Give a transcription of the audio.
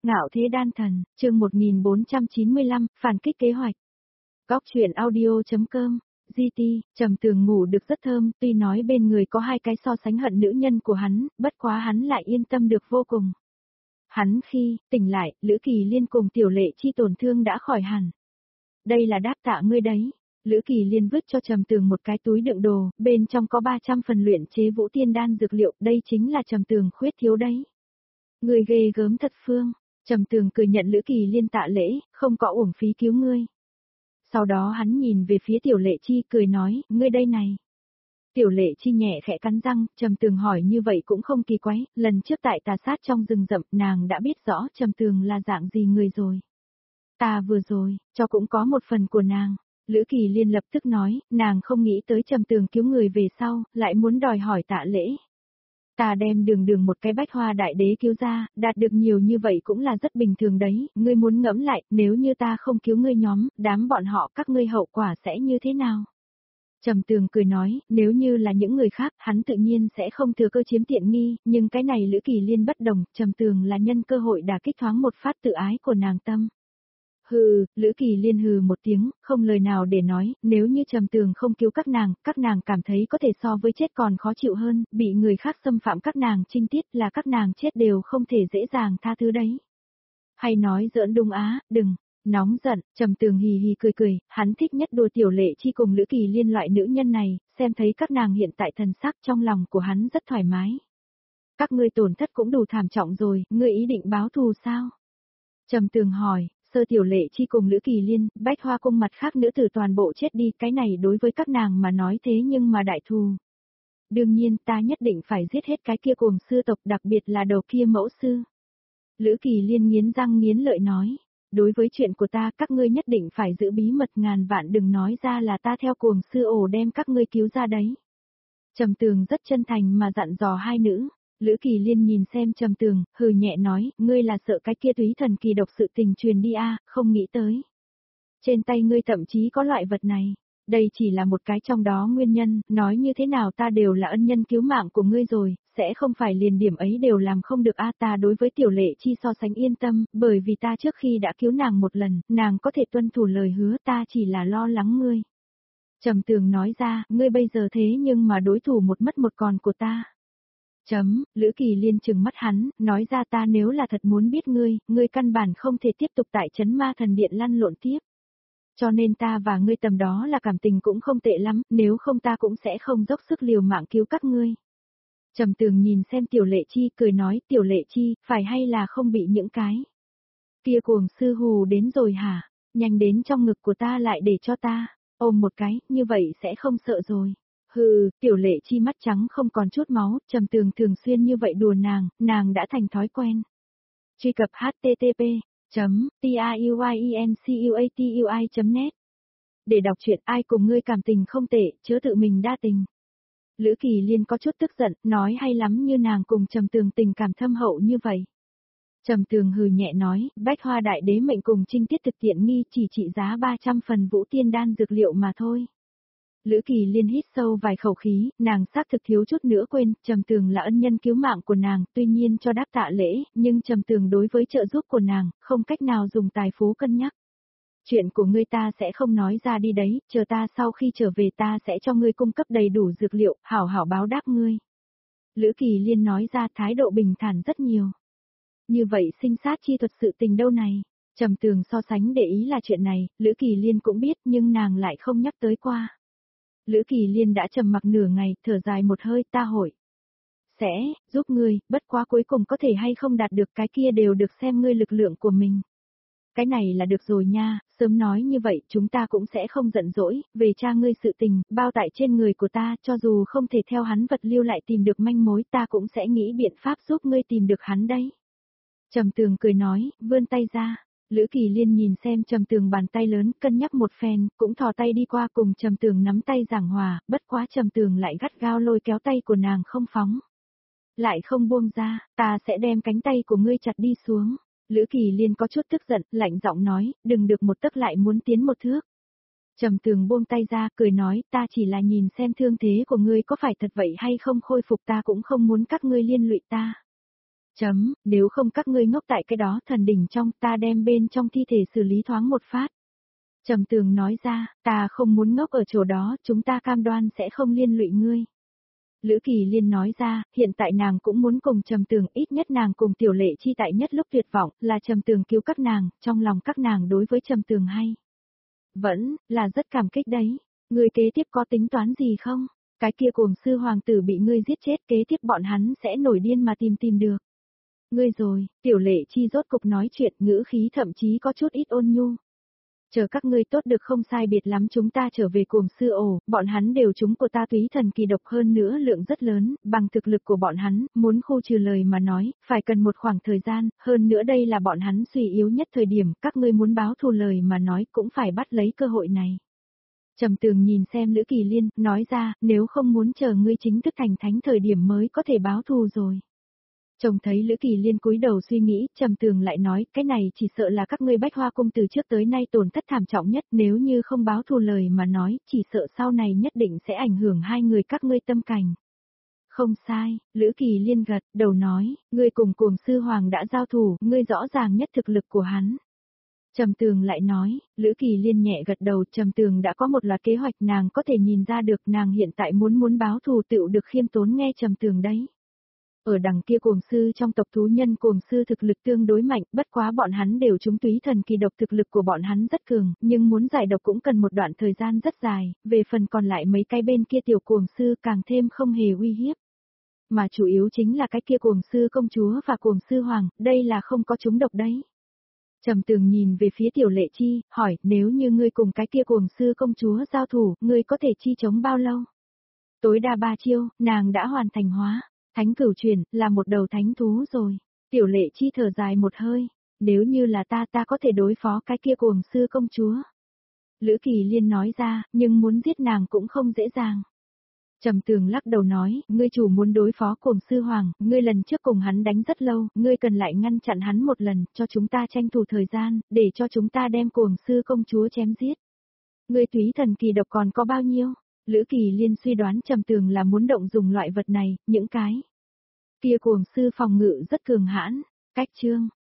Ngạo thế đan thần, chương 1495, phản kích kế hoạch. Góc truyện audio.com, GT, Trầm Tường ngủ được rất thơm, tuy nói bên người có hai cái so sánh hận nữ nhân của hắn, bất quá hắn lại yên tâm được vô cùng. Hắn khi tỉnh lại, Lữ Kỳ Liên cùng Tiểu Lệ Chi tổn thương đã khỏi hẳn. Đây là đáp tạ ngươi đấy. Lữ Kỳ Liên vứt cho Trầm Tường một cái túi đựng đồ, bên trong có 300 phần luyện chế vũ tiên đan dược liệu, đây chính là Trầm Tường khuyết thiếu đấy. Người ghê gớm thật Phương. Trầm Tường cười nhận Lữ Kỳ Liên tạ lễ, không có uổng phí cứu ngươi. Sau đó hắn nhìn về phía Tiểu Lệ Chi cười nói, ngươi đây này. Tiểu Lệ Chi nhẹ khẽ cắn răng, Trầm Tường hỏi như vậy cũng không kỳ quái, lần trước tại tà sát trong rừng rậm nàng đã biết rõ Trầm Tường là dạng gì người rồi. Ta vừa rồi, cho cũng có một phần của nàng. Lữ Kỳ Liên lập tức nói, nàng không nghĩ tới Trầm Tường cứu người về sau, lại muốn đòi hỏi tạ lễ. Ta đem đường một cái bách hoa đại đế cứu ra, đạt được nhiều như vậy cũng là rất bình thường đấy, ngươi muốn ngẫm lại, nếu như ta không cứu ngươi nhóm, đám bọn họ các ngươi hậu quả sẽ như thế nào? Trầm Tường cười nói, nếu như là những người khác, hắn tự nhiên sẽ không thừa cơ chiếm tiện nghi, nhưng cái này Lữ Kỳ Liên bất đồng, Trầm Tường là nhân cơ hội đả kích thoáng một phát tự ái của nàng tâm. Hừ, Lữ Kỳ Liên hừ một tiếng, không lời nào để nói, nếu như Trầm Tường không cứu các nàng cảm thấy có thể so với chết còn khó chịu hơn, bị người khác xâm phạm các nàng trinh tiết là các nàng chết đều không thể dễ dàng tha thứ đấy. Hay nói giỡn đúng á, đừng, nóng giận, Trầm Tường hì hì cười, hắn thích nhất đùa Tiểu Lệ Chi cùng Lữ Kỳ Liên loại nữ nhân này, xem thấy các nàng hiện tại thần sắc trong lòng của hắn rất thoải mái. Các ngươi tổn thất cũng đủ thảm trọng rồi, ngươi ý định báo thù sao? Trầm Tường hỏi. Sơ Tiểu Lệ Chi cùng Lữ Kỳ Liên, Bách Hoa cung mặt khác nữ tử toàn bộ chết đi, cái này đối với các nàng mà nói thế nhưng mà đại thù. Đương nhiên ta nhất định phải giết hết cái kia cuồng sư tộc, đặc biệt là đầu kia mẫu sư. Lữ Kỳ Liên nghiến răng nghiến lợi nói, đối với chuyện của ta các ngươi nhất định phải giữ bí mật, ngàn vạn đừng nói ra là ta theo cuồng sư ổ đem các ngươi cứu ra đấy. Trầm Tường rất chân thành mà dặn dò hai nữ. Lữ Kỳ Liên nhìn xem Trầm Tường, hừ nhẹ nói, ngươi là sợ cái kia túy thần kỳ độc sự tình truyền đi à, không nghĩ tới. Trên tay ngươi thậm chí có loại vật này, đây chỉ là một cái trong đó nguyên nhân, nói như thế nào ta đều là ân nhân cứu mạng của ngươi rồi, sẽ không phải liền điểm ấy đều làm không được a ta đối với Tiểu Lệ Chi so sánh yên tâm, bởi vì ta trước khi đã cứu nàng một lần, nàng có thể tuân thủ lời hứa, ta chỉ là lo lắng ngươi. Trầm Tường nói ra, ngươi bây giờ thế nhưng mà đối thủ một mất một còn của ta. Lữ Kỳ Liên trừng mắt hắn, nói ra ta nếu là thật muốn biết ngươi căn bản không thể tiếp tục tại trấn ma thần điện lăn lộn tiếp. Cho nên ta và ngươi tầm đó là cảm tình cũng không tệ lắm, nếu không ta cũng sẽ không dốc sức liều mạng cứu các ngươi. Trầm Tường nhìn xem Tiểu Lệ Chi cười nói, Tiểu Lệ Chi, phải hay là không bị những cái kia cuồng sư hù đến rồi hả? Nhanh đến trong ngực của ta lại để cho ta ôm một cái, như vậy sẽ không sợ rồi. Hừ, Tiểu Lệ Chi mắt trắng không còn chút máu, Trầm Tường thường xuyên như vậy đùa nàng đã thành thói quen. Truy cập http://tuyincuatui.net để đọc truyện ai cùng ngươi cảm tình không tệ, chớ tự mình đa tình. Lữ Kỳ Liên có chút tức giận, nói hay lắm như nàng cùng Trầm Tường tình cảm thâm hậu như vậy. Trầm Tường hừ nhẹ nói, Bách Hoa Đại Đế mệnh cùng trinh tiết thực tiện nghi chỉ trị giá 300 phần vũ tiên đan dược liệu mà thôi. Lữ Kỳ Liên hít sâu vài khẩu khí, nàng xác thực thiếu chút nữa quên, Trầm Tường là ân nhân cứu mạng của nàng, tuy nhiên cho đáp tạ lễ, nhưng Trầm Tường đối với trợ giúp của nàng, không cách nào dùng tài phú cân nhắc. Chuyện của ngươi ta sẽ không nói ra đi đấy, chờ ta sau khi trở về ta sẽ cho ngươi cung cấp đầy đủ dược liệu, hảo hảo báo đáp ngươi. Lữ Kỳ Liên nói ra thái độ bình thản rất nhiều. Như vậy sinh sát chi thuật sự tình đâu này? Trầm Tường so sánh để ý là chuyện này, Lữ Kỳ Liên cũng biết nhưng nàng lại không nhắc tới qua. Lữ Kỳ Liên đã trầm mặc nửa ngày, thở dài một hơi, ta hội sẽ giúp ngươi, bất quá cuối cùng có thể hay không đạt được cái kia đều được xem ngươi lực lượng của mình. Cái này là được rồi nha, sớm nói như vậy chúng ta cũng sẽ không giận dỗi, về cha ngươi sự tình, bao tại trên người của ta, cho dù không thể theo hắn vật lưu lại tìm được manh mối ta cũng sẽ nghĩ biện pháp giúp ngươi tìm được hắn đấy. Trầm Tường cười nói, vươn tay ra. Lữ Kỳ Liên nhìn xem Trầm Tường bàn tay lớn, cân nhắc một phen, cũng thò tay đi qua cùng Trầm Tường nắm tay giảng hòa, bất quá Trầm Tường lại gắt gao lôi kéo tay của nàng không phóng. Lại không buông ra, ta sẽ đem cánh tay của ngươi chặt đi xuống. Lữ Kỳ Liên có chút tức giận, lạnh giọng nói, đừng được một tấc lại muốn tiến một thước. Trầm Tường buông tay ra, cười nói, ta chỉ là nhìn xem thương thế của ngươi có phải thật vậy hay không khôi phục ta cũng không muốn các ngươi liên lụy ta. Nếu không các ngươi ngốc tại cái đó thần đỉnh trong, ta đem bên trong thi thể xử lý thoáng một phát. Trầm Tường nói ra, ta không muốn ngốc ở chỗ đó, chúng ta cam đoan sẽ không liên lụy ngươi. Lữ Kỳ Liên nói ra, hiện tại nàng cũng muốn cùng Trầm Tường, ít nhất nàng cùng Tiểu Lệ Chi tại nhất lúc tuyệt vọng, là Trầm Tường cứu các nàng, trong lòng các nàng đối với Trầm Tường hay. Vẫn, là rất cảm kích đấy. Ngươi kế tiếp có tính toán gì không? Cái kia cuồng sư hoàng tử bị ngươi giết chết, kế tiếp bọn hắn sẽ nổi điên mà tìm được. Ngươi rồi, Tiểu Lệ Chi rốt cục nói chuyện, ngữ khí thậm chí có chút ít ôn nhu. Chờ các ngươi tốt được không sai biệt lắm, chúng ta trở về cuồng sư ổ, bọn hắn đều chúng của ta túy thần kỳ độc, hơn nữa lượng rất lớn, bằng thực lực của bọn hắn, muốn khu trừ lời mà nói, phải cần một khoảng thời gian, hơn nữa đây là bọn hắn suy yếu nhất thời điểm, các ngươi muốn báo thù lời mà nói cũng phải bắt lấy cơ hội này. Trầm Tường nhìn xem Lữ Kỳ Liên, nói ra, nếu không muốn chờ ngươi chính thức thành thánh thời điểm mới có thể báo thù rồi. Chồng thấy Lữ Kỳ Liên cúi đầu suy nghĩ, Trầm Tường lại nói, cái này chỉ sợ là các ngươi Bách Hoa cung từ trước tới nay tổn thất thảm trọng nhất, nếu như không báo thù lời mà nói, chỉ sợ sau này nhất định sẽ ảnh hưởng hai người các ngươi tâm cảnh. Không sai, Lữ Kỳ Liên gật đầu nói, ngươi cùng cuồng sư hoàng đã giao thủ, ngươi rõ ràng nhất thực lực của hắn. Trầm Tường lại nói, Lữ Kỳ Liên nhẹ gật đầu, Trầm Tường đã có một loạt kế hoạch, nàng có thể nhìn ra được nàng hiện tại muốn báo thù tựu được khiêm tốn nghe Trầm Tường đấy. Ở đằng kia cuồng sư trong tộc thú nhân, cuồng sư thực lực tương đối mạnh, bất quá bọn hắn đều trúng túy thần kỳ độc, thực lực của bọn hắn rất cường, nhưng muốn giải độc cũng cần một đoạn thời gian rất dài, về phần còn lại mấy cái bên kia tiểu cuồng sư càng thêm không hề uy hiếp. Mà chủ yếu chính là cái kia cuồng sư công chúa và cuồng sư hoàng, đây là không có trúng độc đấy. Trầm Tường nhìn về phía Tiểu Lệ Chi, hỏi, nếu như ngươi cùng cái kia cuồng sư công chúa giao thủ, ngươi có thể chi chống bao lâu? Tối đa 3 chiêu, nàng đã hoàn thành hóa. Thánh cửu truyền, là một đầu thánh thú rồi. Tiểu Lệ Chi thở dài một hơi. Nếu như là ta có thể đối phó cái kia cuồng sư công chúa. Lữ Kỳ Liên nói ra, nhưng muốn giết nàng cũng không dễ dàng. Trầm Tường lắc đầu nói, ngươi chủ muốn đối phó cuồng sư hoàng, ngươi lần trước cùng hắn đánh rất lâu, ngươi cần lại ngăn chặn hắn một lần, cho chúng ta tranh thủ thời gian, để cho chúng ta đem cuồng sư công chúa chém giết. Ngươi túy thần kỳ độc còn có bao nhiêu? Lữ Kỳ Liên suy đoán Trầm Tường là muốn động dùng loại vật này, những cái kia cuồng sư phòng ngự rất cường hãn. Cách chương